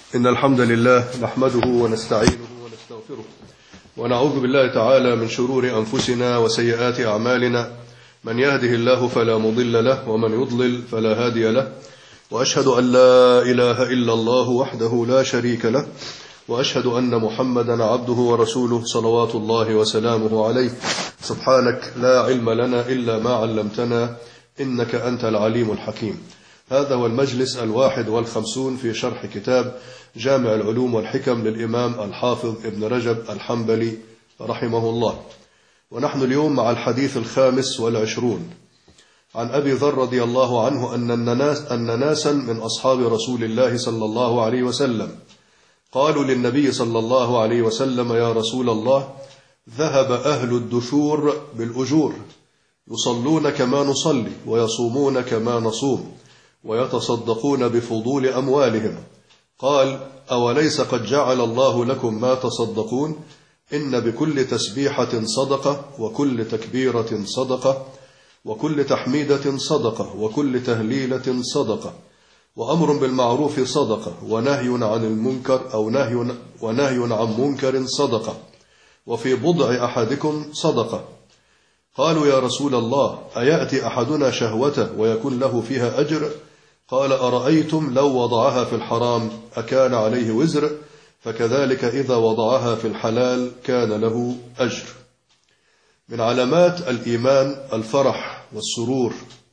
إن الحمد لله نحمده ونستعينه ونستغفره ونعوذ بالله تعالى من شرور أنفسنا وسيئات أعمالنا، من يهده الله فلا مضل له ومن يضلل فلا هادي له، وأشهد أن لا إله إلا الله وحده لا شريك له، وأشهد أن محمدا عبده ورسوله صلوات الله وسلامه عليه. سبحانك لا علم لنا إلا ما علمتنا إنك أنت العليم الحكيم. هذا هو المجلس 51 في شرح كتاب جامع العلوم والحكم للإمام الحافظ ابن رجب الحنبلي رحمه الله، ونحن اليوم مع الحديث 25 عن أبي ذر رضي الله عنه أن ناسا من أصحاب رسول الله صلى الله عليه وسلم قالوا للنبي صلى الله عليه وسلم: يا رسول الله، ذهب أهل الدثور بالأجور، يصلون كما نصلي ويصومون كما نصوم ويتصدقون بفضول أموالهم. قال: أوليس قد جعل الله لكم ما تصدقون؟ إن بكل تسبيحة صدقة، وكل تكبيرة صدقة، وكل تحميدة صدقة، وكل تهليلة صدقة، وأمر بالمعروف صدقة، ونهي عن المنكر أو ونهي عن منكر صدقة، وفي بضع أحدكم صدقة. قالوا: يا رسول الله، أيأتي أحدنا شهوته ويكون له فيها أجر؟ قال: أرأيتم لو وضعها في الحرام أكان عليه وزر؟ فكذلك إذا وضعها في الحلال كان له أجر. من علامات الإيمان الفرح والسرور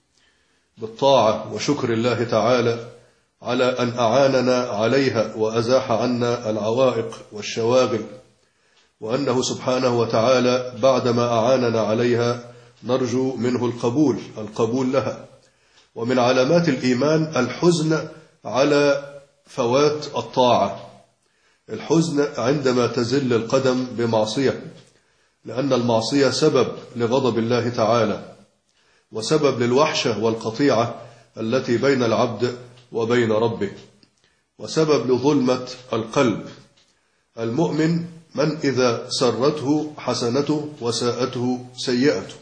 بالطاعة وشكر الله تعالى على أن أعاننا عليها وأزاح عنا العوائق والشواغل، وأنه سبحانه وتعالى بعدما أعاننا عليها نرجو منه القبول لها. ومن علامات الإيمان الحزن على فوات الطاعة، الحزن عندما تزل القدم بمعصية، لأن المعصية سبب لغضب الله تعالى، وسبب للوحشة والقطيعة التي بين العبد وبين ربه، وسبب لظلمة القلب. المؤمن من إذا سرته حسنته وساءته سيئته.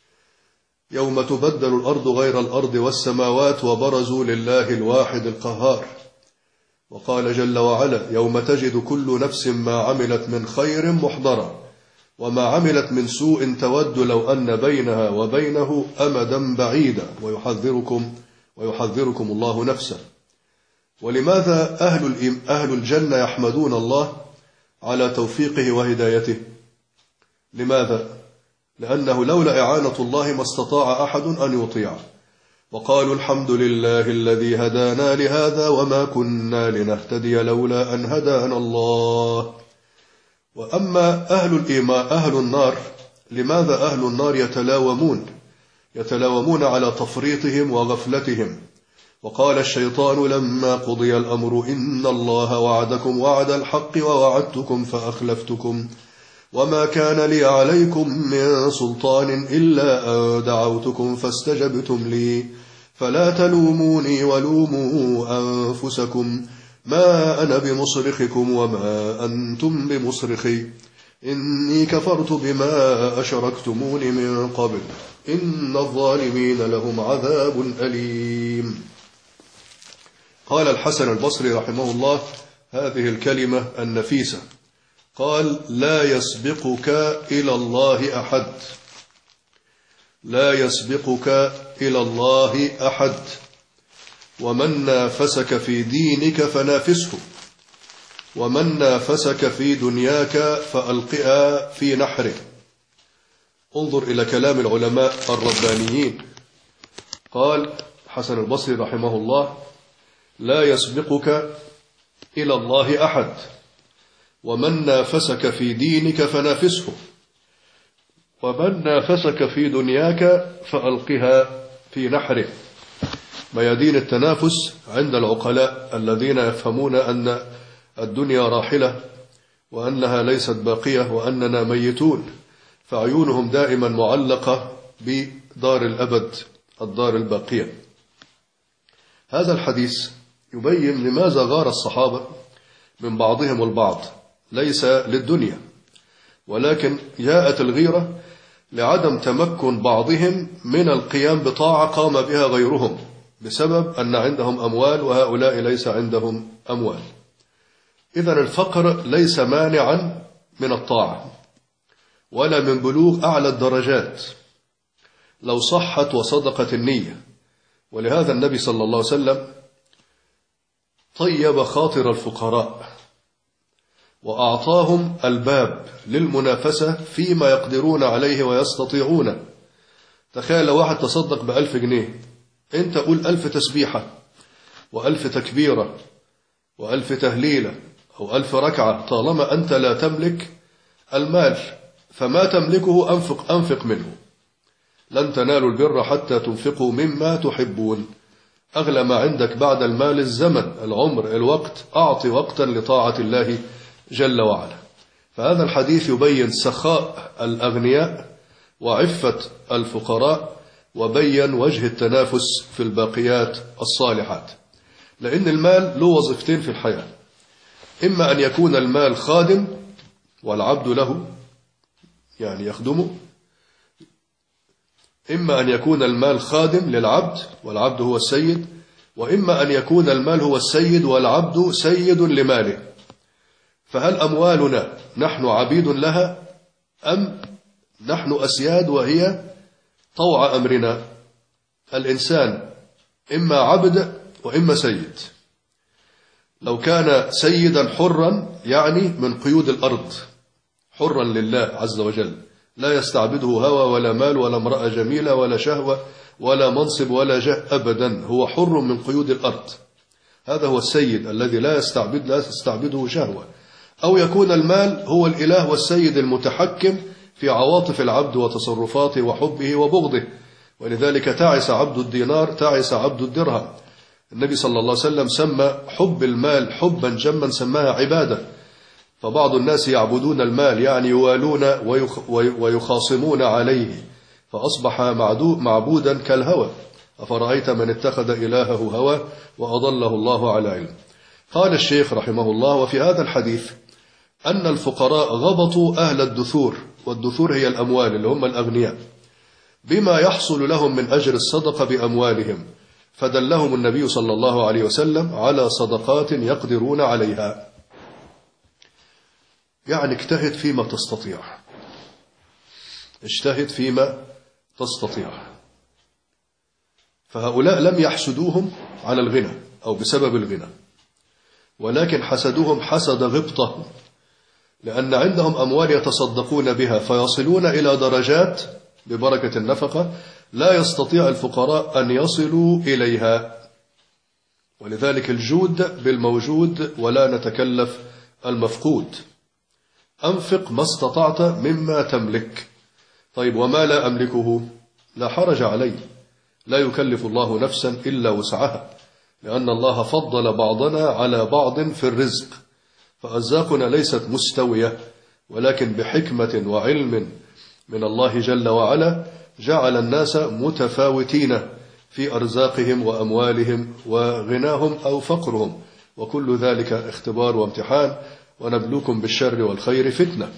يوم تبدل الأرض غير الأرض والسماوات وبرزوا لله الواحد القهار. وقال جل وعلا: يوم تجد كل نفس ما عملت من خير محضرا، وما عملت من سوء تود لو أن بينها وبينه أمدا بعيدا، ويحذركم الله نفسه. ولماذا أهل الجنة يحمدون الله على توفيقه وهدايته؟ لماذا؟ لأنه لولا إعانة الله ما استطاع أحد أن يطيع. وقالوا: الحمد لله الذي هدانا لهذا وما كنا لنهتدي لولا أن هدانا الله. وأما أهل النار، لماذا أهل النار يتلاومون على تفريطهم وغفلتهم؟ وقال الشيطان لما قضي الأمر: إن الله وعدكم وعد الحق ووعدتكم فأخلفتكم، وما كان لي عليكم من سلطان إلا أن دعوتكم فاستجبتم لي، فلا تلوموني ولوموا أنفسكم، ما أنا بمصرخكم وما أنتم بمصرخي، إني كفرت بما أشركتمون من قبل، إن الظالمين لهم عذاب أليم. قال الحسن البصري رحمه الله هذه الكلمة النفيسة، قال: لا يسبقك إلى الله أحد، لا يسبقك إلى الله أحد، ومن نافسك في دينك فنافسه، ومن نافسك في دنياك فألقها في نحره. انظر إلى كلام العلماء الربانيين. قال حسن البصري رحمه الله: لا يسبقك إلى الله أحد، ومن نافسك في دينك فنافسه، ومن نافسك في دنياك فألقها في نحره. ميادين التنافس عند العقلاء الذين يفهمون أن الدنيا راحلة وأنها ليست باقية وأننا ميتون، فعيونهم دائما معلقة بدار الأبد، الدار الباقية. هذا الحديث يبين لماذا غار الصحابة من بعضهم البعض، ليس للدنيا، ولكن جاءت الغيرة لعدم تمكن بعضهم من القيام بطاعة قام بها غيرهم، بسبب أن عندهم أموال وهؤلاء ليس عندهم أموال. إذن الفقر ليس مانعا من الطاعة ولا من بلوغ أعلى الدرجات لو صحت وصدقت النية. ولهذا النبي صلى الله عليه وسلم طيب خاطر الفقراء وأعطاهم الباب للمنافسة فيما يقدرون عليه ويستطيعون. تخيل واحد تصدق ب1000 جنيه، انت قول 1000 تسبيحة و1000 تكبيرة و1000 تهليلة أو 1000 ركعة، طالما أنت لا تملك المال فما تملكه أنفق منه. لن تنالوا البر حتى تنفقوا مما تحبون. أغلى ما عندك بعد المال الزمن، العمر، الوقت. أعطي وقتا لطاعة الله جل وعلا. فهذا الحديث يبين سخاء الأغنياء وعفة الفقراء، وبين وجه التنافس في الباقيات الصالحات. لأن المال له وظيفتين في الحياة: إما أن يكون المال خادم والعبد له، يعني يخدمه، إما أن يكون المال خادم للعبد والعبد هو السيد، وإما أن يكون المال هو السيد والعبد سيد لماله. فهل أموالنا نحن عبيد لها أم نحن أسياد وهي طوع أمرنا؟ الإنسان إما عبد وإما سيد. لو كان سيدا حرا يعني من قيود الأرض، حرا لله عز وجل، لا يستعبده هوى ولا مال ولا امرأة جميلة ولا شهوة ولا منصب ولا جاه أبدا، هو حر من قيود الأرض. هذا هو السيد الذي لا يستعبده شهوة. أو يكون المال هو الإله والسيد المتحكم في عواطف العبد وتصرفاته وحبه وبغضه. ولذلك تعس عبد الدينار، تعس عبد الدرهم. النبي صلى الله عليه وسلم سمى حب المال حبا جما، سماها عبادة. فبعض الناس يعبدون المال، يعني يوالون ويخاصمون عليه، فأصبح معبودا كالهوى. أفرأيت من اتخذ إلهه هوى وأضله الله على علم. قال الشيخ رحمه الله: وفي هذا الحديث أن الفقراء غبطوا أهل الدثور، والدثور هي الأموال اللي هم الأغنياء، بما يحصل لهم من أجر الصدقة بأموالهم، فدلهم النبي صلى الله عليه وسلم على صدقات يقدرون عليها. يعني اجتهد فيما تستطيع، اجتهد فيما تستطيع. فهؤلاء لم يحسدوهم على الغنى أو بسبب الغنى، ولكن حسدوهم حسد غبطة، لأن عندهم أموال يتصدقون بها فيصلون إلى درجات ببركة النفقة لا يستطيع الفقراء أن يصلوا إليها. ولذلك الجود بالموجود ولا نتكلف المفقود. أنفق ما استطعت مما تملك. طيب وما لا أملكه؟ لا حرج علي، لا يكلف الله نفسا إلا وسعها، لأن الله فضل بعضنا على بعض في الرزق، فأرزاقنا ليست مستوية، ولكن بحكمة وعلم من الله جل وعلا جعل الناس متفاوتين في أرزاقهم وأموالهم وغناهم أو فقرهم، وكل ذلك اختبار وامتحان، ونبلوكم بالشر والخير فتنة.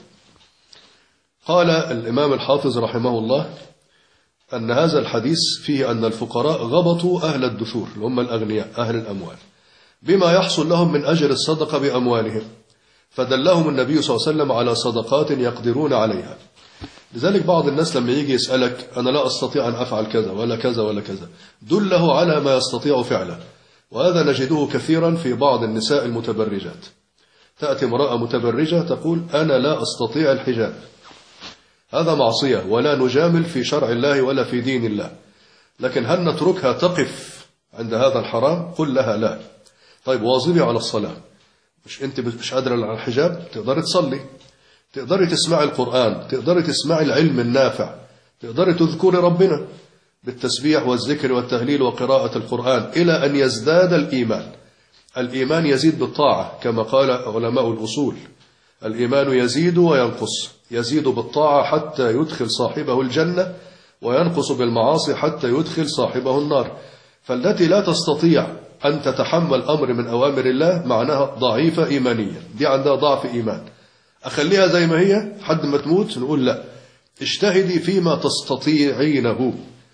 قال الإمام الحافظ رحمه الله أن هذا الحديث فيه أن الفقراء غبطوا أهل الدثور اللي هم الأغنياء أهل الأموال بما يحصل لهم من أجر الصدقة بأموالهم، فدلهم النبي صلى الله عليه وسلم على صدقات يقدرون عليها. لذلك بعض الناس لما يجي يسألك أنا لا أستطيع أن أفعل كذا ولا كذا ولا كذا، دله على ما يستطيع فعله. وهذا نجده كثيرا في بعض النساء المتبرجات. تأتي امرأة متبرجة تقول أنا لا أستطيع الحجاب، هذا معصية ولا نجامل في شرع الله ولا في دين الله، لكن هل نتركها تقف عند هذا الحرام؟ قل لها لا. طيب واظبي على الصلاة، أنت مش قادرة على الحجاب، تقدري تصلي، تقدري تسمعي القرآن، تقدري تسمعي العلم النافع، تقدري تذكري ربنا بالتسبيح والذكر والتهليل وقراءة القرآن إلى أن يزداد الإيمان. الإيمان يزيد بالطاعة كما قال علماء الأصول، الإيمان يزيد وينقص، يزيد بالطاعة حتى يدخل صاحبه الجنة، وينقص بالمعاصي حتى يدخل صاحبه النار. فالتي لا تستطيع أن تتحمل أمر من أوامر الله معناها ضعيفة إيمانيا، دي عندها ضعف إيمان. أخليها زي ما هي حد ما تموت؟ نقول لا، اجتهدي فيما تستطيعينه،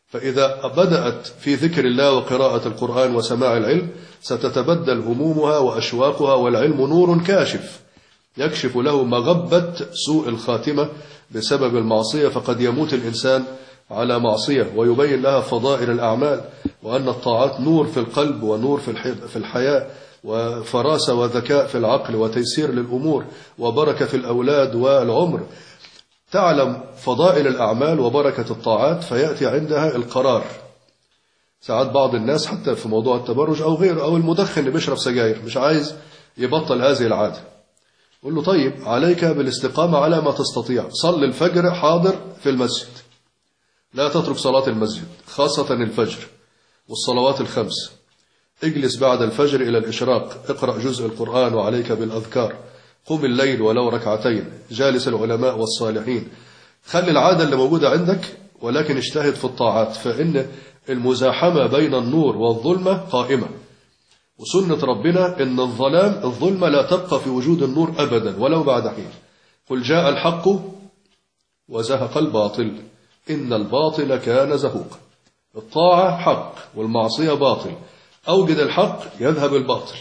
فإذا بدأت في ذكر الله وقراءة القرآن وسماع العلم ستتبدل همومها وأشواقها، والعلم نور كاشف يكشف له مغبة سوء الخاتمة بسبب المعصية، فقد يموت الإنسان على معصية، ويبين لها فضائل الأعمال، وأن الطاعات نور في القلب ونور في الحياة، وفراسة وذكاء في العقل، وتيسير للأمور، وبركة في الأولاد والعمر. تعلم فضائل الأعمال وبركة الطاعات فيأتي عندها القرار. ساعات بعض الناس حتى في موضوع التبرج أو غيره، أو المدخن اللي بيشرب سجاير مش عايز يبطل هذه العادة، قل له طيب عليك بالاستقامة على ما تستطيع، صل الفجر حاضر في المسجد، لا تترك صلاة المسجد خاصة الفجر والصلوات الخمس، اجلس بعد الفجر إلى الإشراق، اقرأ جزء القرآن وعليك بالأذكار، قم الليل ولو ركعتين، جالس العلماء والصالحين. خلي العادة اللي موجودة عندك، ولكن اجتهد في الطاعات، فإن المزاحمة بين النور والظلمة قائمة، وسنة ربنا إن الظلمة لا تبقى في وجود النور أبدا ولو بعد حين. قل جاء الحق وزهق الباطل إن الباطل كان زهوقا. الطاعة حق والمعصية باطل، أوجد الحق يذهب الباطل.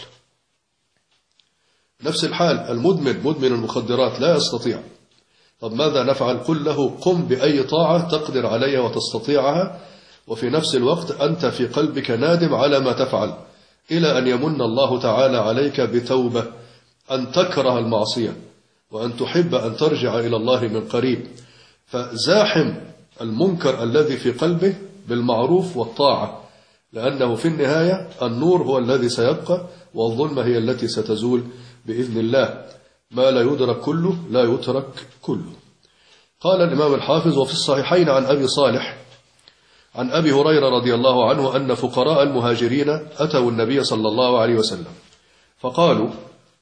نفس الحال مدمن المخدرات لا يستطيع، طب ماذا نفعل؟ قل له قم بأي طاعة تقدر عليها وتستطيعها، وفي نفس الوقت أنت في قلبك نادم على ما تفعل، إلى أن يمن الله تعالى عليك بتوبة، أن تكره المعصية وأن تحب أن ترجع إلى الله من قريب. فزاحم المنكر الذي في قلبه بالمعروف والطاعة، لأنه في النهاية النور هو الذي سيبقى، والظلمة هي التي ستزول بإذن الله. ما لا يدرك كله لا يترك كله. قال الإمام الحافظ: وفي الصحيحين عن أبي صالح عن أبي هريرة رضي الله عنه أن فقراء المهاجرين أتوا النبي صلى الله عليه وسلم فقالوا: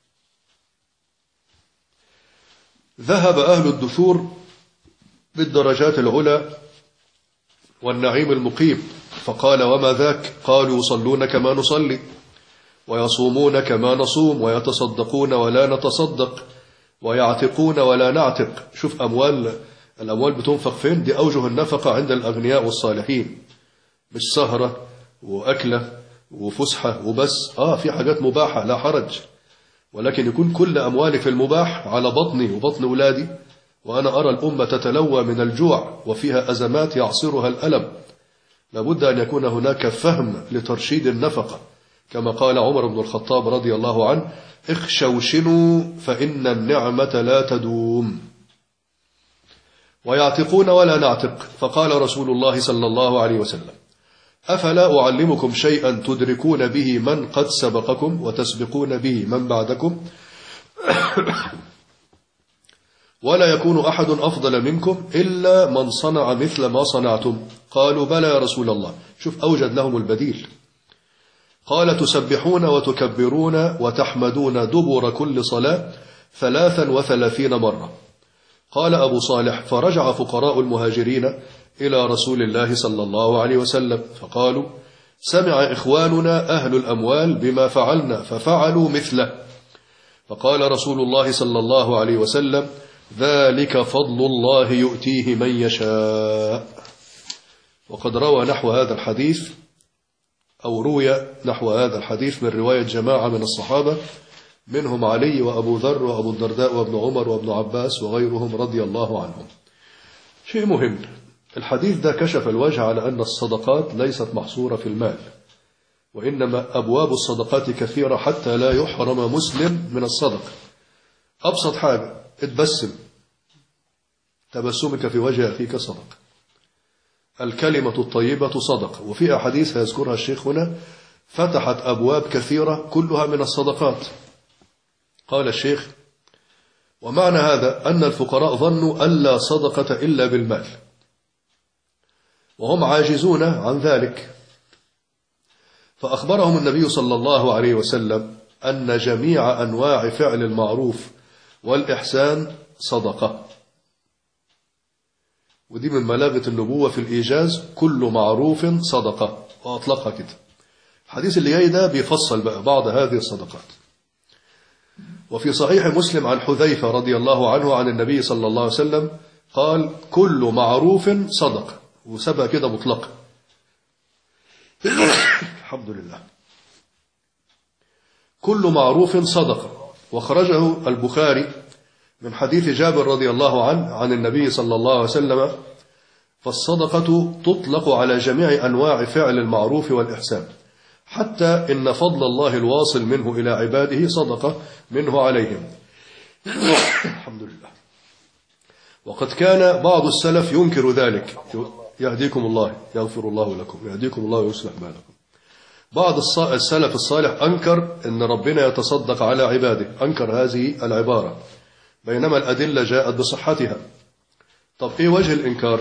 ذهب أهل الدثور بالدرجات العلى والنعيم المقيم. فقال: وما ذاك؟ قالوا: يصلون كما نصلي، ويصومون كما نصوم، ويتصدقون ولا نتصدق، ويعتقون ولا نعتق. شوف الأموال بتنفق فين؟ دي أوجه النفقة عند الأغنياء والصالحين، مش سهرة وأكلة وفسحة وبس. في حاجات مباحة لا حرج، ولكن يكون كل أموالي في المباح على بطني وبطن أولادي، وأنا أرى الأمة تتلوى من الجوع وفيها أزمات يعصرها الألم. لابد أن يكون هناك فهم لترشيد النفقة، كما قال عمر بن الخطاب رضي الله عنه: اخشوشنوا فإن النعمة لا تدوم. ويعتقون ولا نعتق. فقال رسول الله صلى الله عليه وسلم: أفلا أعلمكم شيئا تدركون به من قد سبقكم وتسبقون به من بعدكم، ولا يكون أحد أفضل منكم إلا من صنع مثل ما صنعتم. قالوا: بلى يا رسول الله. شوف أوجد لهم البديل. قال: تسبحون وتكبرون وتحمدون دبر كل صلاة 33 مرة. قال أبو صالح: فرجع فقراء المهاجرين إلى رسول الله صلى الله عليه وسلم فقالوا: سمع إخواننا أهل الأموال بما فعلنا ففعلوا مثله. فقال رسول الله صلى الله عليه وسلم: ذلك فضل الله يؤتيه من يشاء. وقد روى نحو هذا الحديث، أو روي نحو هذا الحديث من رواية جماعة من الصحابة، منهم علي وأبو ذر وأبو الدرداء وابن عمر وابن عباس وغيرهم رضي الله عنهم. شيء مهم، الحديث ده كشف الوجه على أن الصدقات ليست محصورة في المال، وإنما أبواب الصدقات كثيرة حتى لا يحرم مسلم من الصدقة. أبسط حاجة، اتبسم، تبسمك في وجه أخيك صدقة، الكلمة الطيبة صدقة. وفي أحاديث هيذكرها الشيخ هنا فتحت أبواب كثيرة كلها من الصدقات. قال الشيخ: ومعنى هذا أن الفقراء ظنوا أن لا صدقة إلا بالمال، وهم عاجزون عن ذلك، فأخبرهم النبي صلى الله عليه وسلم أن جميع أنواع فعل المعروف والإحسان صدقة. ودي من بلاغة النبوة في الإيجاز: كل معروف صدقة، وأطلقها كده. الحديث اللي جاي ده بيفصل بقى بعض هذه الصدقات. وفي صحيح مسلم عن حذيفة رضي الله عنه عن النبي صلى الله عليه وسلم قال: كل معروف صدقة، وسبق كده مطلقة، الحمد لله. كل معروف صدقة. وخرجه البخاري من حديث جابر رضي الله عنه عن النبي صلى الله عليه وسلم: فالصدقة تطلق على جميع أنواع فعل المعروف والإحسان، حتى إن فضل الله الواصل منه إلى عباده صدقة منه عليهم. الحمد لله. وقد كان بعض السلف ينكر ذلك. يهديكم الله، يغفر الله لكم، يهديكم الله ويصلح بالكم. بعض السلف الصالح أنكر أن ربنا يتصدق على عباده، أنكر هذه العبارة، بينما الأدلة جاءت بصحتها. طب إيه وجه الإنكار؟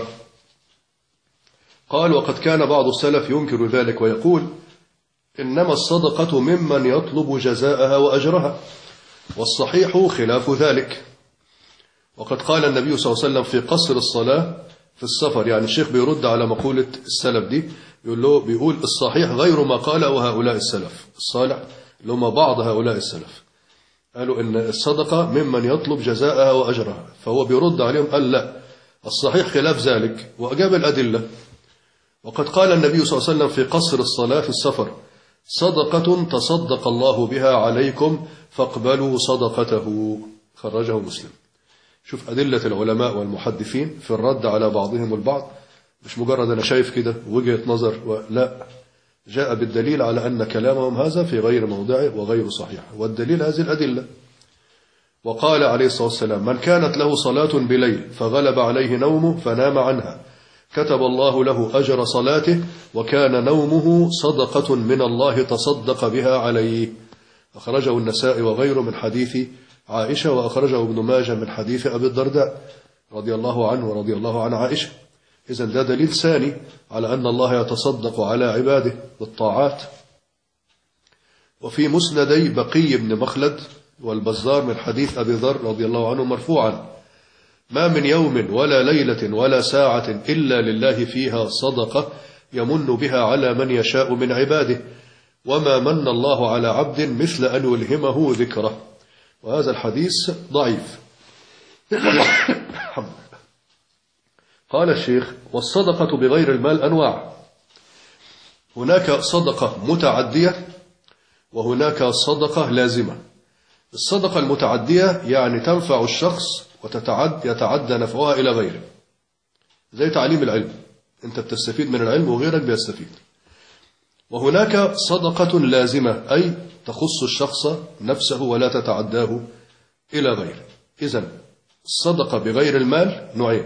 قال: وقد كان بعض السلف ينكر ذلك ويقول: إنما الصدقة ممن يطلب جزاءها وأجرها، والصحيح خلاف ذلك. وقد قال النبي صلى الله عليه وسلم في قصر الصلاة في السفر، يعني الشيخ بيرد على مقولة السلف دي، بيقول الصحيح غير ما قاله هؤلاء السلف الصالح، اللي هم بعض هؤلاء السلف، قالوا إن الصدقة ممن يطلب جزاءها وأجرها، فهو بيرد عليهم قال لا، الصحيح خلاف ذلك، وأجاب الأدلة. وقد قال النبي صلى الله عليه وسلم في قصر الصلاة في السفر: صدقة تصدق الله بها عليكم فاقبلوا صدقته. خرجه مسلم. شوف أدلة العلماء والمحدثين في الرد على بعضهم البعض، مش مجرد أنا شايف كده وجهة نظر، لا، جاء بالدليل على أن كلامهم هذا في غير موضعه وغير صحيح، والدليل هذه الأدلة. وقال عليه الصلاة والسلام: من كانت له صلاة بليل فغلب عليه نومه فنام عنها كتب الله له أجر صلاته، وكان نومه صدقة من الله تصدق بها عليه. أخرجه النسائي وغيره من حديث عائشة، وأخرجه ابن ماجه من حديث أبي الدرداء رضي الله عنه ورضي الله عن عائشة. إذن ده دليل ثاني على أن الله يتصدق على عباده بالطاعات. وفي مسندي بقي بن مخلد والبزار من حديث أبي ذر رضي الله عنه مرفوعا: ما من يوم ولا ليلة ولا ساعة إلا لله فيها صدقة يمن بها على من يشاء من عباده، وما من الله على عبد مثل أن يلهمه ذكره. وهذا الحديث ضعيف. قال الشيخ: والصدقة بغير المال أنواع، هناك صدقة متعدية وهناك صدقة لازمة. الصدقة المتعدية يعني تنفع الشخص ويتعدى نفعها إلى غيره، زي تعليم العلم، أنت بتستفيد من العلم وغيرك بيستفيد. وهناك صدقة لازمة، أي تخص الشخص نفسه ولا تتعداه إلى غيره. إذن الصدقة بغير المال نوعين: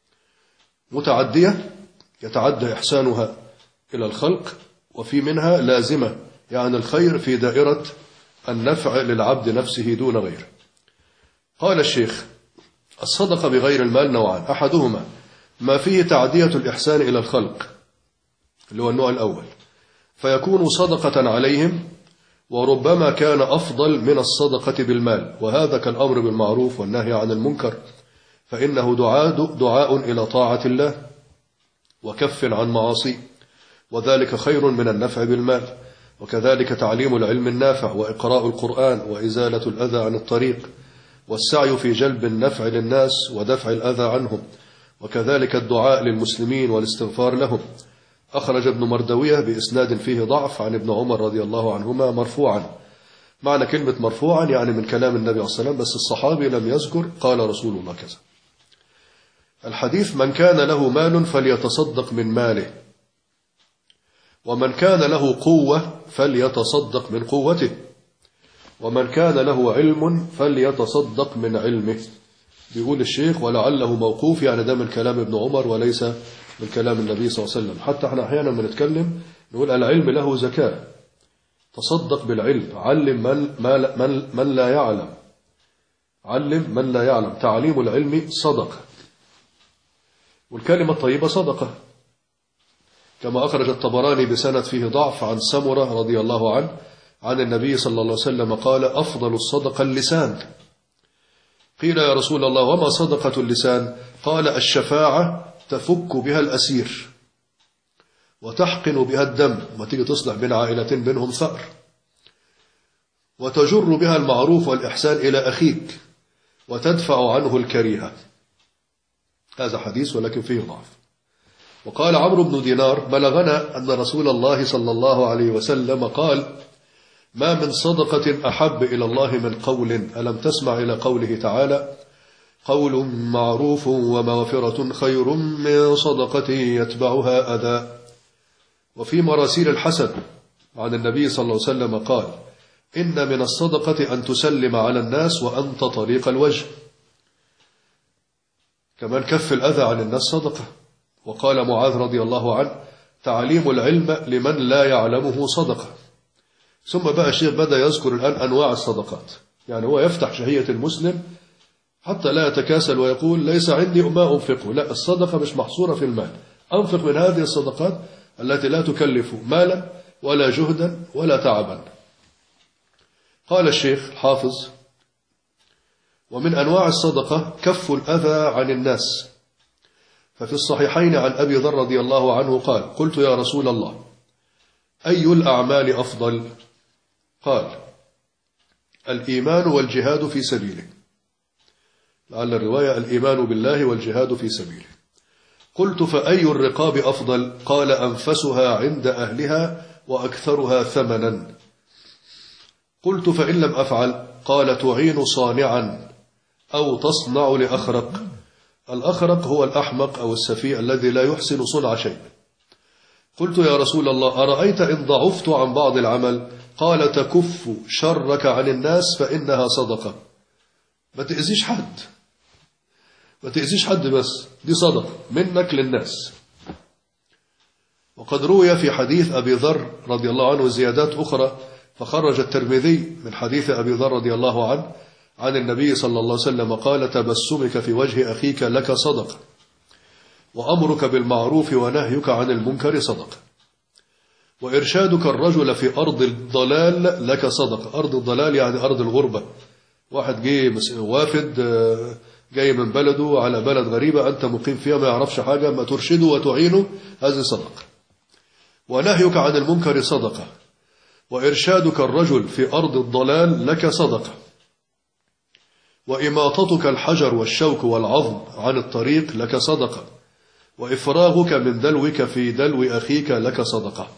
متعدية يتعدى إحسانها إلى الخلق، وفي منها لازمة، يعني الخير في دائرة النفع للعبد نفسه دون غيره. قال الشيخ: الصدقة بغير المال نوعان: أحدهما ما فيه تعدية الإحسان إلى الخلق، اللي هو النوع الأول، فيكون صدقة عليهم، وربما كان أفضل من الصدقة بالمال، وهذا كالأمر بالمعروف والنهي عن المنكر، فإنه دعاء إلى طاعة الله وكف عن معاصي، وذلك خير من النفع بالمال. وكذلك تعليم العلم النافع وإقراء القرآن وإزالة الأذى عن الطريق والسعي في جلب النفع للناس ودفع الأذى عنهم، وكذلك الدعاء للمسلمين والاستغفار لهم. أخرج ابن مردوية بإسناد فيه ضعف عن ابن عمر رضي الله عنهما مرفوعا. معنى كلمة مرفوعا يعني من كلام النبي عليه الصلاة والسلام، بس الصحابي لم يذكر قال رسول الله كذا. الحديث: من كان له مال فليتصدق من ماله، ومن كان له قوة فليتصدق من قوته، ومن كان له علم فليتصدق من علمه. بيقول الشيخ: ولعله موقوف، يعني ده من كلام ابن عمر وليس من كلام النبي صلى الله عليه وسلم. حتى احنا احيانا بنتكلم نقول العلم له زكاة، تصدق بالعلم، علم من لا يعلم، علم من لا يعلم، تعليم العلم صدقة، والكلمة الطيبة صدقة، كما أخرج الطبراني بسند فيه ضعف عن سمرة رضي الله عنه عن النبي صلى الله عليه وسلم قال: أفضل الصدقة اللسان. قيل: يا رسول الله وما صدقة اللسان؟ قال: الشفاعة تفك بها الأسير وتحقن بها الدم، ما تيجي تصلح بين عائلتين بينهم ثأر، وتجر بها المعروف والإحسان إلى أخيك، وتدفع عنه الكريهة. هذا حديث ولكن فيه ضعف. وقال عمرو بن دينار: بلغنا أن رسول الله صلى الله عليه وسلم قال: ما من صدقة أحب إلى الله من قول. ألم تسمع إلى قوله تعالى: قول معروف ومغفرة خير من صدقة يتبعها أذى. وفي مراسيل الحسن عن النبي صلى الله عليه وسلم قال: إن من الصدقة أن تسلم على الناس وأنت طريق الوجه. كمان كف الأذى عن الناس صدقة. وقال معاذ رضي الله عنه: تعليم العلم لمن لا يعلمه صدقة. ثم بقى الشيخ بدأ يذكر الآن أنواع الصدقات، يعني هو يفتح شهية المسلم حتى لا يتكاسل ويقول: ليس عندي ما أنفقه. لا، الصدقة مش محصورة في المال. أنفق من هذه الصدقات التي لا تكلف مالا ولا جهدا ولا تعبا. قال الشيخ الحافظ: ومن أنواع الصدقة كف الأذى عن الناس. ففي الصحيحين عن أبي ذر رضي الله عنه قال: قلت يا رسول الله، أي الأعمال أفضل؟ قال: الإيمان والجهاد في سبيله. لعل الرواية: الإيمان بالله والجهاد في سبيله. قلت: فأي الرقاب أفضل؟ قال: أنفسها عند أهلها وأكثرها ثمنا. قلت: فإن لم أفعل؟ قال: تعين صانعا أو تصنع لأخرق. الأخرق هو الأحمق أو السفيه الذي لا يحسن صنع شيء. قلت: يا رسول الله، أرأيت إن ضعفت عن بعض العمل؟ قال: تكف شرك عن الناس فإنها صدقة. ما تأذيش حد، ما تأذيش حد، بس دي صدقة منك للناس. وقد روي في حديث أبي ذر رضي الله عنه زيادات أخرى، فخرج الترمذي من حديث أبي ذر رضي الله عنه عن النبي صلى الله عليه وسلم قال: تبسمك في وجه أخيك لك صدقة، وأمرك بالمعروف ونهيك عن المنكر صدقة، وإرشادك الرجل في أرض الضلال لك صدقة. أرض الضلال يعني أرض الغربة. واحد جاي وافد جاي من بلده على بلد غريبة، أنت مقيم فيها ما يعرفش حاجة، ما ترشده وتعينه، هذه صدقة. ونهيك عن المنكر صدقة، وإرشادك الرجل في أرض الضلال لك صدقة، وإماطتك الحجر والشوك والعظم عن الطريق لك صدقة، وإفراغك من دلوك في دلو أخيك لك صدقة.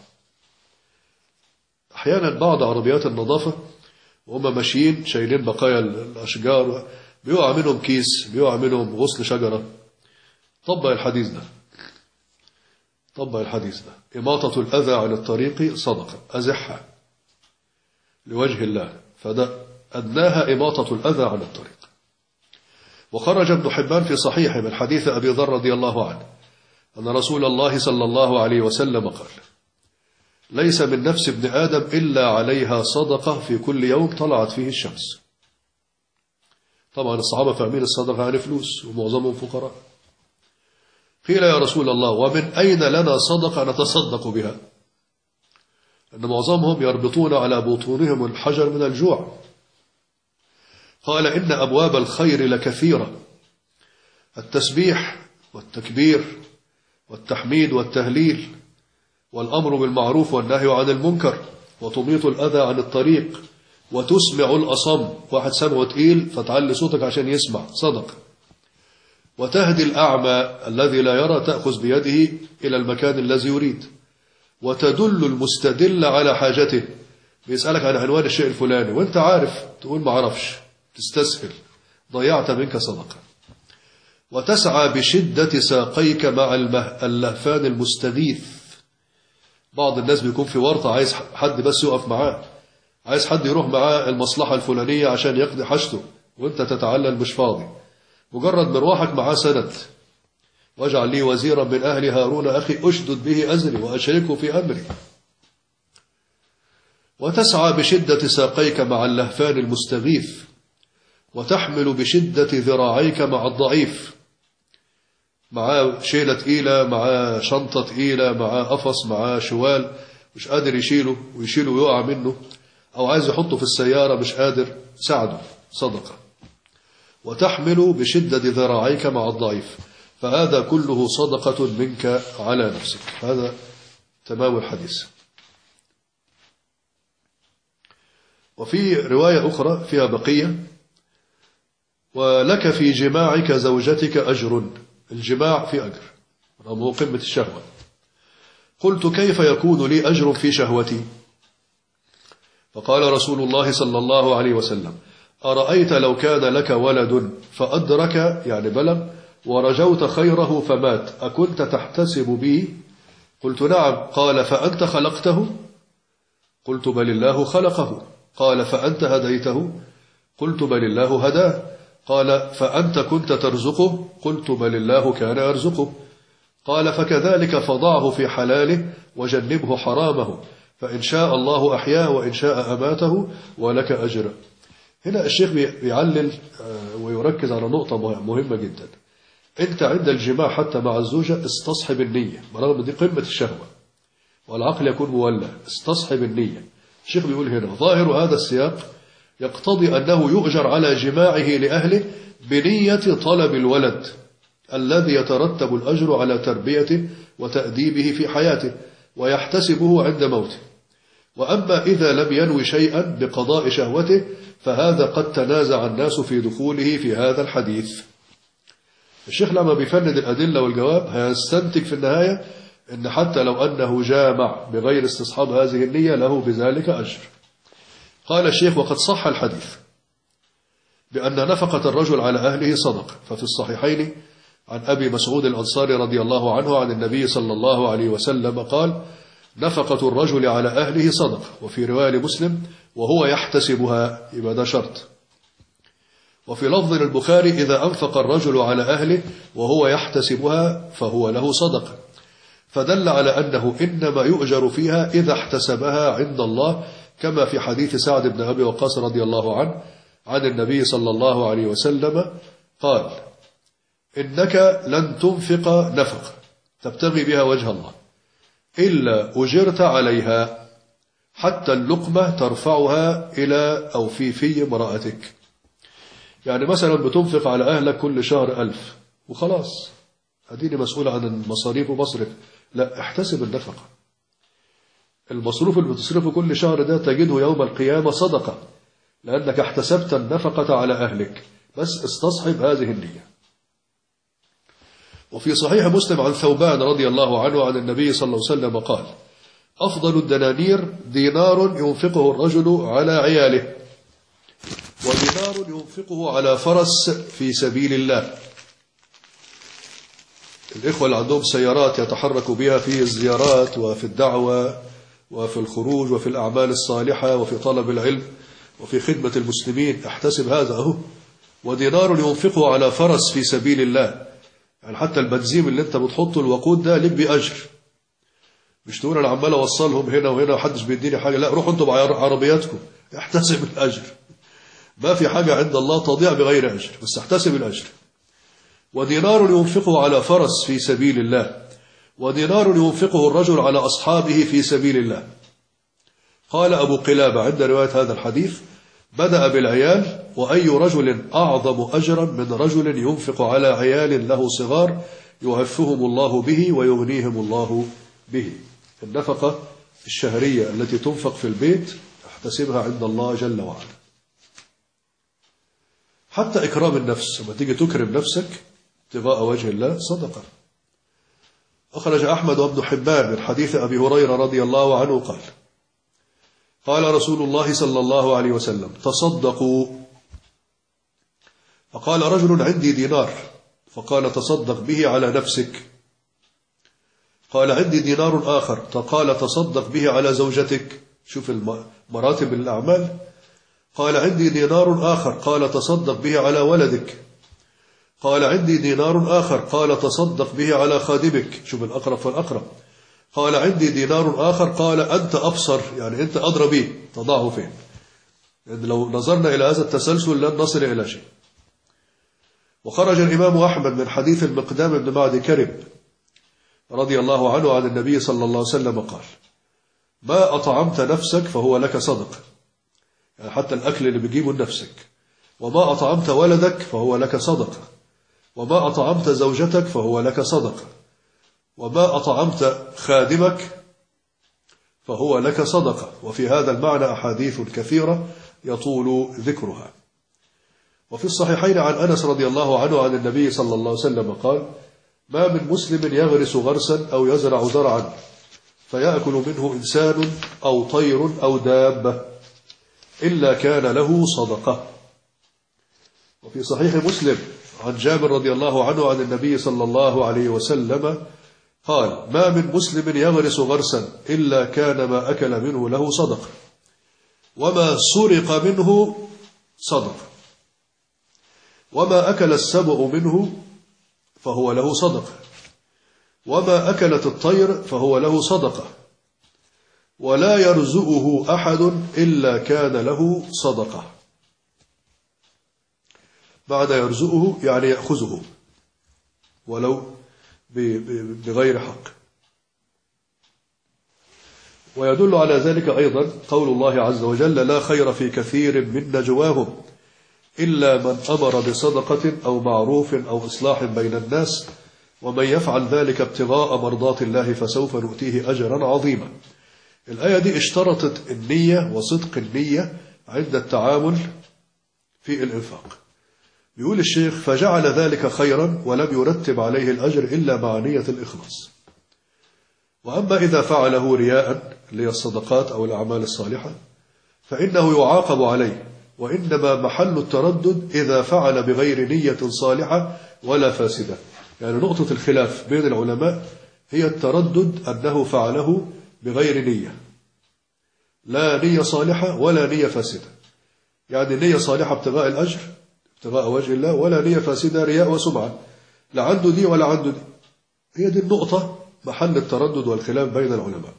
أحيانا بعض عربيات النظافة وهم ماشيين شايلين بقايا الأشجار بيقع منهم كيس، بيقع منهم غصن شجرة. طبق الحديث ده، طبق الحديث ده. إماطة الأذى عن الطريق صدقة، أزحها لوجه الله، فده أدناها إماطة الأذى عن الطريق. وخرج ابن حبان في صحيحه من حديث أبي ذر رضي الله عنه أن رسول الله صلى الله عليه وسلم قال: ليس من نفس ابن آدم إلا عليها صدقة في كل يوم طلعت فيه الشمس. طبعا الصحابة فاهمين الصدقة عن فلوس ومعظمهم فقراء. قيل: يا رسول الله، ومن أين لنا صدقة نتصدق بها؟ أن معظمهم يربطون على بطونهم الحجر من الجوع. قال: إن أبواب الخير لكثيرة، التسبيح والتكبير والتحميد والتهليل، والأمر بالمعروف والنهي عن المنكر، وتميط الأذى عن الطريق، وتسمع الأصم، واحد سمعه تقيل فتعلي صوتك عشان يسمع، صدق. وتهدي الأعمى الذي لا يرى، تأخذ بيده إلى المكان الذي يريد. وتدل المستدل على حاجته، بيسألك عن عنوان الشيء الفلاني وانت عارف تقول ما عرفش، تستسهل، ضيعت منك صدقة. وتسعى بشدة ساقيك مع اللهفان المستغيث. بعض الناس بيكون في ورطة عايز حد بس يقف معاه، عايز حد يروح معاه المصلحة الفلانية عشان يقضي حاجته، وانت تتعلل مش فاضي، مجرد مروحك معاه سند. واجعل لي وزيرا من أهل هارون أخي أشدد به أزري وأشركه في أمري. وتسعى بشدة ساقيك مع اللهفان المستغيث، وتحمل بشدة ذراعيك مع الضعيف، معاه شيلة تقيلة، معاه شنطة تقيلة، معاه قفص، معاه شوال مش قادر يشيله ويشيله ويقع منه، أو عايز يحطه في السيارة مش قادر، ساعده، صدقة. وتحمل بشدة ذراعيك مع الضعيف، فهذا كله صدقة منك على نفسك. هذا تمام الحديث. وفي رواية أخرى فيها بقية: ولك في جماعك زوجتك أجر. الجماع في أجر، هو قمة الشهوة. قلت كيف يكون لي أجر في شهوتي؟ فقال رسول الله صلى الله عليه وسلم أرأيت لو كان لك ولد فأدرك يعني بلغ ورجوت خيره فمات أكنت تحتسب به؟ قلت نعم. قال فأنت خلقته؟ قلت بل الله خلقه. قال فأنت هديته؟ قلت بل الله هداه. قال فأنت كنت ترزقه؟ قلت بل الله كان يرزقه. قال فكذلك فضعه في حلاله وجنبه حرامه فإن شاء الله أحياه وإن شاء أماته ولك أجر. هنا الشيخ بيعلل ويركز على نقطة مهمة جدا. أنت عند الجماع حتى مع الزوجة استصحب النية، برغم دي قمة الشهوة والعقل يكون مولى، استصحب النية. الشيخ بيقول هنا ظاهر هذا السياق يقتضي أنه يؤجر على جماعه لأهله بنية طلب الولد الذي يترتب الأجر على تربيته وتأديبه في حياته ويحتسبه عند موته. وأما إذا لم ينوي شيئا بقضاء شهوته فهذا قد تنازع الناس في دخوله في هذا الحديث. الشيخ لما بيفند الأدلة والجواب هيستنتج في النهاية أن حتى لو أنه جامع بغير استصحاب هذه النية له بذلك أجر. قال الشيخ وقد صح الحديث بأن نفقة الرجل على أهله صدقة، ففي الصحيحين عن أبي مسعود الأنصاري رضي الله عنه عن النبي صلى الله عليه وسلم قال نفقة الرجل على أهله صدقة، وفي رواية مسلم وهو يحتسبها، يبقى ده شرط. وفي لفظ البخاري إذا أنفق الرجل على أهله وهو يحتسبها فهو له صدقة، فدل على أنه إنما يؤجر فيها إذا احتسبها عند الله، كما في حديث سعد بن أبي وقاص رضي الله عنه عن النبي صلى الله عليه وسلم قال إنك لن تنفق نفقة تبتغي بها وجه الله إلا أجرت عليها حتى اللقمة ترفعها إلى أو في امرأتك. يعني مثلا بتنفق على أهلك كل شهر 1000 وخلاص هديني مسؤول عن المصاريف ومصرف، لا، احتسب النفقة. المصروف اللي بتصرفه كل شهر ده تجده يوم القيامة صدقة، لأنك احتسبت النفقة على أهلك، بس استصحب هذه النية. وفي صحيح مسلم عن ثوبان رضي الله عنه عن النبي صلى الله عليه وسلم قال أفضل الدنانير دينار ينفقه الرجل على عياله، ودينار ينفقه على فرس في سبيل الله. الإخوة اللي عندهم سيارات يتحركوا بها في الزيارات وفي الدعوة وفي الخروج وفي الأعمال الصالحة وفي طلب العلم وفي خدمة المسلمين، احتسب هذا أهو. ودينار ينفقه على فرس في سبيل الله، يعني حتى البنزين اللي انت بتحطه الوقود ده لك بأجر، مش تقول انا عمال اوصلهم هنا وهنا وحدش بيديني حاجة، لا، روحوا انتوا بعربياتكم، احتسب الأجر. ما في حاجة عند الله تضيع بغير أجر، بس احتسب الأجر. ودينار ينفقه على فرس في سبيل الله، ودينار ينفقه الرجل على أصحابه في سبيل الله. قال أبو قلابة عند رواية هذا الحديث بدأ بالعيال، وأي رجل أعظم أجرا من رجل ينفق على عيال له صغار يعفهم الله به ويغنيهم الله به. النفقة الشهرية التي تنفق في البيت احتسبها عند الله جل وعلا. حتى إكرام النفس، لما تيجي تكرم نفسك ابتغاء وجه الله صدقة. أخرج أحمد وابن حبان من حديث أبي هريرة رضي الله عنه قال قال رسول الله صلى الله عليه وسلم تصدقوا. فقال رجل عندي دينار، فقال تصدق به على نفسك. قال عندي دينار آخر، قال تصدق به على زوجتك. شوف مراتب الأعمال. قال عندي دينار آخر، قال تصدق به على ولدك. قال عندي دينار آخر، قال تصدق به على خادمك. شوف الأقرب فالأقرب. قال عندي دينار آخر، قال أنت أبصر، يعني أنت أدرى به، تضعه فين. يعني لو نظرنا إلى هذا التسلسل لن نصل إلى شيء. وخرج الإمام أحمد من حديث المقدام بن معد كرب رضي الله عنه عن النبي صلى الله عليه وسلم قال ما أطعمت نفسك فهو لك صدقة، يعني حتى الأكل اللي بيجيبه لنفسك. وما أطعمت ولدك فهو لك صدقة، وما أطعمت زوجتك فهو لك صدقة، وما أطعمت خادمك فهو لك صدقة. وفي هذا المعنى أحاديث كثيرة يطول ذكرها. وفي الصحيحين عن أنس رضي الله عنه عن النبي صلى الله عليه وسلم قال ما من مسلم يغرس غرسا أو يزرع زرعا فيأكل منه إنسان أو طير أو دابة إلا كان له صدقة. وفي صحيح مسلم عن جابر رضي الله عنه عن النبي صلى الله عليه وسلم قال: ما من مسلم يغرس غرسا إلا كان ما أكل منه له صدقة، وما سرق منه صدقة، وما أكل السبع منه فهو له صدقة، وما أكلت الطير فهو له صدقة، ولا يرزقه أحد إلا كان له صدقة. بعد يرزقه يعني يأخذه ولو بغير حق. ويدل على ذلك أيضا قول الله عز وجل: لا خير في كثير من نجواهم إلا من أمر بصدقة أو معروف أو إصلاح بين الناس ومن يفعل ذلك ابتغاء مرضات الله فسوف نؤتيه أجرا عظيما. الآية دي اشترطت النية وصدق النية عند التعامل في الإنفاق. يقول الشيخ: فجعل ذلك خيرا ولم يرتب عليه الأجر إلا مع نية الإخلاص. وأما إذا فعله رياء للصدقات أو الأعمال الصالحة فإنه يعاقب عليه، وإنما محل التردد إذا فعل بغير نية صالحة ولا فاسدة. يعني نقطة الخلاف بين العلماء هي التردد أنه فعله بغير نية، لا نية صالحة ولا نية فاسدة. يعني نية صالحة ابتغاء الأجر ابتغاء وجه الله، ولا نية فاسدة رياء وسمعة، لا عنده دي ولا عنده دي. هي دي النقطة محل التردد والخلاف بين العلماء.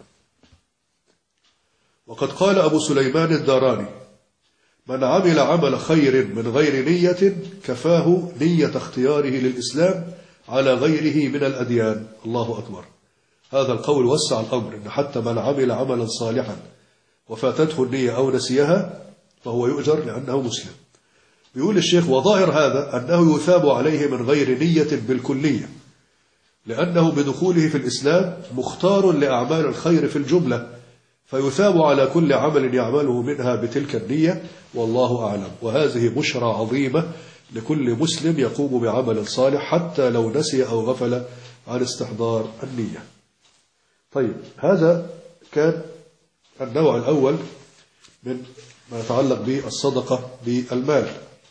وقد قال أبو سليمان الداراني: من عمل عمل خير من غير نية كفاه نية اختياره للإسلام على غيره من الأديان. الله أكبر. هذا القول وسع الأمر، إن حتى من عمل عملا صالحا وفاتته النية أو نسيها فهو يؤجر لأنه مسلم. بيقول الشيخ: وظاهر هذا أنه يثاب عليه من غير نية بالكلية، لأنه بدخوله في الإسلام مختار لأعمال الخير في الجملة، فيثاب على كل عمل يعمله منها بتلك النية، والله أعلم. وهذه بشرى عظيمة لكل مسلم يقوم بعمل صالح حتى لو نسي أو غفل عن استحضار النية. طيب، هذا كان النوع الأول من ما يتعلق بالصدقة بالمال.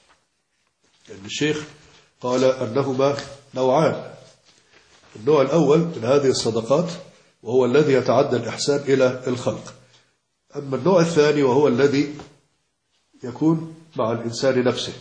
يعني الشيخ قال أنهما نوعان. النوع الأول من هذه الصدقات وهو الذي يتعدى الإحسان إلى الخلق. أما النوع الثاني وهو الذي يكون مع الإنسان نفسه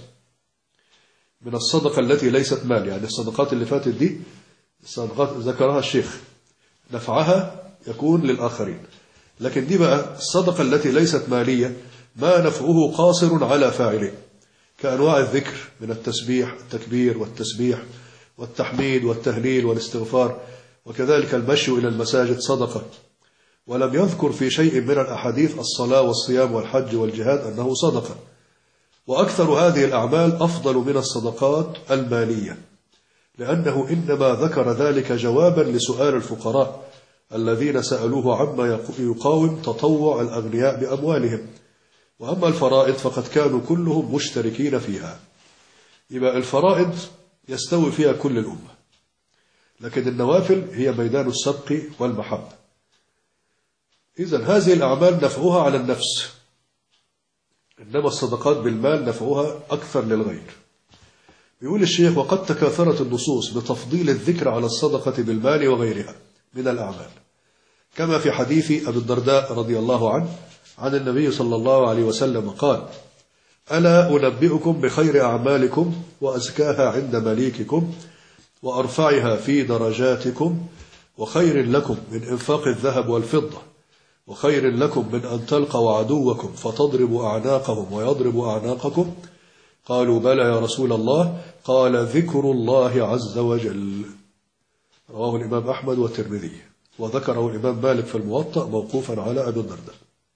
من الصدقة التي ليست مال. يعني الصدقات اللي فاتت دي الصدقات ذكرها الشيخ نفعها يكون للآخرين، لكن دي بقى الصدقة التي ليست مالية ما نفعه قاصر على فاعله، كأنواع الذكر من التسبيح، التكبير والتسبيح والتحميد والتهليل والاستغفار، وكذلك المشي إلى المساجد صدقة. ولم يذكر في شيء من الأحاديث الصلاة والصيام والحج والجهاد أنه صدقة. وأكثر هذه الأعمال أفضل من الصدقات المالية، لأنه إنما ذكر ذلك جوابا لسؤال الفقراء الذين سألوه عما يقاوم تطوع الأغنياء بأموالهم. وأما الفرائض فقد كانوا كلهم مشتركين فيها. يبقى الفرائض يستوي فيها كل الأمة، لكن النوافل هي ميدان السبق والمحبة. إذن هذه الأعمال نفعها على النفس، إنما الصدقات بالمال نفعها أكثر للغير. يقول الشيخ: وقد تكاثرت النصوص بتفضيل الذكر على الصدقة بالمال وغيرها من الأعمال، كما في حديث أبي الدرداء رضي الله عنه عن النبي صلى الله عليه وسلم قال: ألا أنبئكم بخير أعمالكم وأزكاها عند مليككم وأرفعها في درجاتكم وخير لكم من إنفاق الذهب والفضة وخير لكم من أن تلقوا عدوكم فتضربوا أعناقهم ويضربوا أعناقكم؟ قالوا: بلى يا رسول الله. قال: ذكر الله عز وجل. رواه الإمام أحمد والترمذي، وذكره الإمام مالك في الموطأ موقوفا على أبي الدرداء.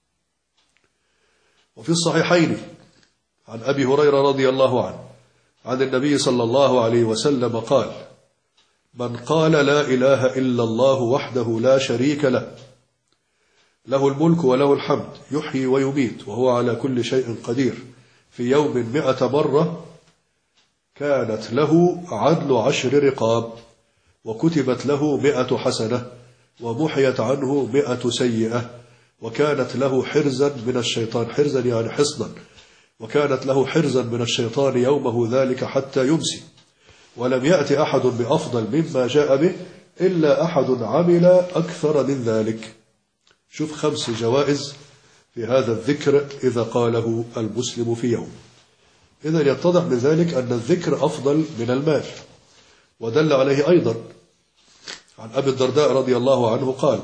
وفي الصحيحين عن أبي هريرة رضي الله عنه عن النبي صلى الله عليه وسلم قال: من قال لا إله إلا الله وحده لا شريك له، له الملك وله الحمد يحيي ويميت وهو على كل شيء قدير، في يوم 100 مرة كانت له عدل 10 رقاب، وكتبت له 100 حسنة ومحيت عنه 100 سيئة، وكانت له حرزا من الشيطان، حرزا يعني حصنا، وكانت له حرزا من الشيطان يومه ذلك حتى يمسي، ولم يأتي أحد بأفضل مما جاء به إلا أحد عمل أكثر من ذلك. شوف 5 جوائز في هذا الذكر إذا قاله المسلم في يوم. إذن يتضح من ذلك أن الذكر أفضل من المال. ودل عليه أيضا عن أبي الدرداء رضي الله عنه قال: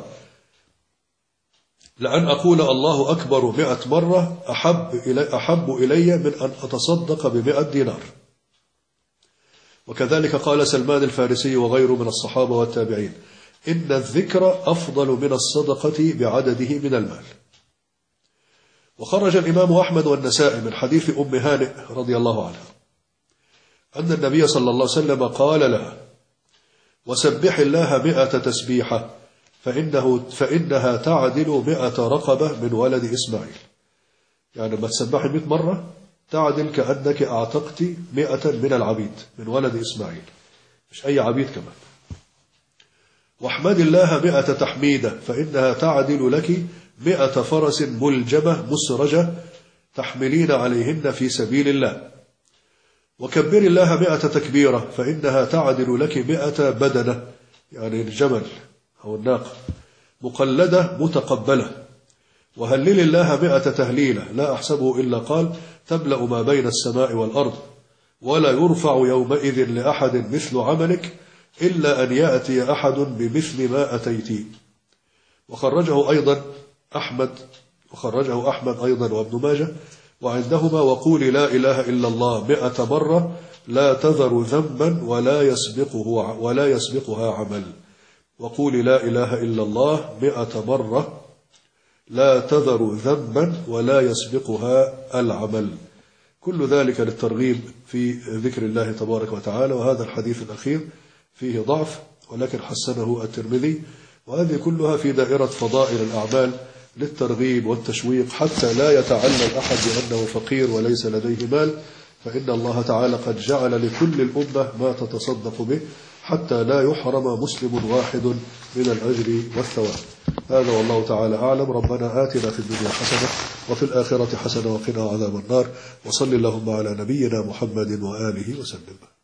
لأن أقول الله أكبر 100 مرة أحب إلي من أن أتصدق ب100 دينار. وكذلك قال سلمان الفارسي وغيره من الصحابة والتابعين: إن الذكر أفضل من الصدقة بعدده من المال. وخرج الإمام أحمد والنسائي من حديث أم هانئ رضي الله عنها أن النبي صلى الله عليه وسلم قال لها: وسبح الله 100 تسبيحة فإنها تعدل 100 رقبة من ولد إسماعيل. يعني ما تسبحي 100 مرة تعدل كأنك أعتقت 100 من العبيد من ولد إسماعيل، مش أي عبيد كمان. واحمد الله 100 تحميدة فإنها تعدل لك 100 فرس ملجمة مسرجة تحملين عليهن في سبيل الله. وكبر الله 100 تكبيرة فإنها تعدل لك 100 بدنة، يعني الجمل أو الناقة مقلدة متقبلة. وهلل الله 100 تهليلة لا أحسبه إلا قال تملأ ما بين السماء والأرض، ولا يرفع يومئذ لأحد مثل عملك إلا أن يأتي أحد بمثل ما أتيتي. وخرجه أحمد أيضا وابن ماجه وعندهما: وقول لا إله إلا الله 100 مرة لا تذر ذنبا ولا يسبقها عمل. وقول لا إله إلا الله 100 مرة لا تذر ذنبا ولا يسبقها العمل. كل ذلك للترغيب في ذكر الله تبارك وتعالى. وهذا الحديث الأخير فيه ضعف ولكن حسنه الترمذي. وهذه كلها في دائرة فضائل الأعمال للترغيب والتشويق حتى لا يتعلم أحد بأنه فقير وليس لديه مال، فإن الله تعالى قد جعل لكل الأمة ما تتصدق به حتى لا يحرم مسلم واحد من الأجر والثواب. هذا والله تعالى أعلم. ربنا آتنا في الدنيا حسنة وفي الآخرة حسنة وقنا عذاب النار. وصل اللهم على نبينا محمد وآله وسلم.